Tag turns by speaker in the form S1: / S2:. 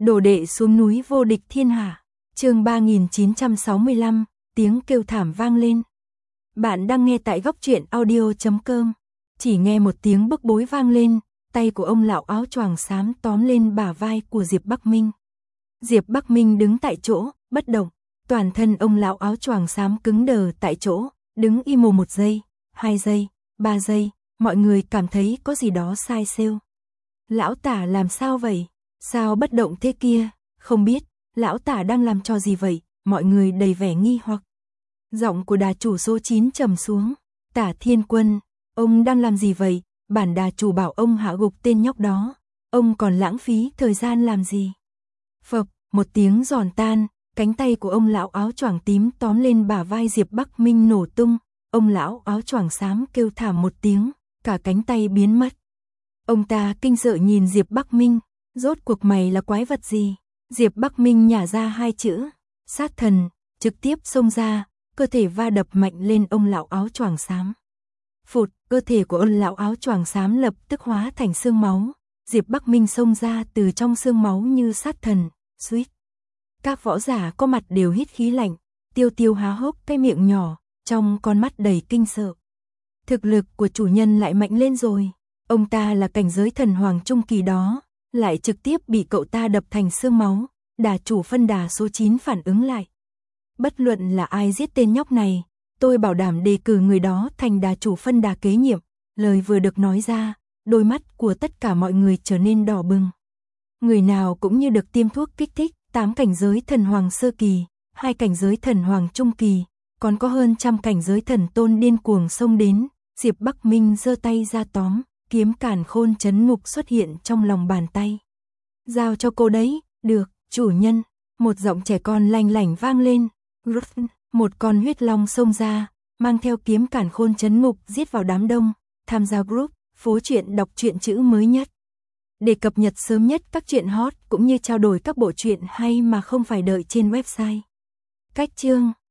S1: Đồ đệ xuống núi vô địch thiên hạ. Chương 3965, tiếng kêu thảm vang lên. Bạn đang nghe tại góc truyện audio.com. Chỉ nghe một tiếng bức bối vang lên, tay của ông lão áo choàng xám tóm lên bả vai của Diệp Bắc Minh. Diệp Bắc Minh đứng tại chỗ, bất động, toàn thân ông lão áo choàng xám cứng đờ tại chỗ, đứng im 1 giây, 2 giây, 3 giây, mọi người cảm thấy có gì đó sai xêu. Lão tả làm sao vậy? Sao bất động thế kia? Không biết, lão tả đang làm trò gì vậy? Mọi người đầy vẻ nghi hoặc. Giọng của đà chủ số 9 trầm xuống. Tả Thiên Quân, ông đang làm gì vậy? Bản đà chủ bảo ông hạ gục tên nhóc đó. Ông còn lãng phí thời gian làm gì? Phập, một tiếng giòn tan, cánh tay của ông lão áo choàng tím tóm lên bả vai Diệp Bắc Minh nổ tung. Ông lão áo choàng xám kêu thảm một tiếng, cả cánh tay biến mất. Ông ta kinh sợ nhìn Diệp Bắc Minh, rốt cuộc mày là quái vật gì? Diệp Bắc Minh nhả ra 2 chữ, sát thần, trực tiếp xông ra, cơ thể va đập mạnh lên ông lão áo choàng xám. Phụt, cơ thể của ông lão áo choàng xám lập tức hóa thành xương máu. Diệp Bắc Minh xông ra từ trong xương máu như sát thần, suýt. Các võ giả có mặt đều hít khí lạnh, Tiêu Tiêu há hốc cái miệng nhỏ, trong con mắt đầy kinh sợ. Thực lực của chủ nhân lại mạnh lên rồi. Ông ta là cảnh giới thần hoàng trung kỳ đó, lại trực tiếp bị cậu ta đập thành xương máu. Đà chủ phân đà số 9 phản ứng lại. Bất luận là ai giết tên nhóc này, tôi bảo đảm đề cử người đó thành đà chủ phân đà kế nhiệm. Lời vừa được nói ra, đôi mắt của tất cả mọi người trở nên đỏ bừng. Người nào cũng như được tiêm thuốc kích thích, 8 cảnh giới thần hoàng sơ kỳ, 2 cảnh giới thần hoàng trung kỳ, còn có hơn 100 cảnh giới thần tôn điên cuồng xông đến. Diệp Bắc Minh giơ tay ra tóm, kiếm càn khôn chấn ngục xuất hiện trong lòng bàn tay. Giao cho cô đấy, được, chủ nhân. Một giọng trẻ con lanh lảnh vang lên. Một con huyết long xông ra, mang theo kiếm càn khôn chấn ngục giết vào đám đông. Tham gia group, phố truyện đọc truyện chữ mới nhất. Để cập nhật sớm nhất các truyện hot cũng như trao đổi các bộ truyện hay mà không phải đợi trên website. Cách chương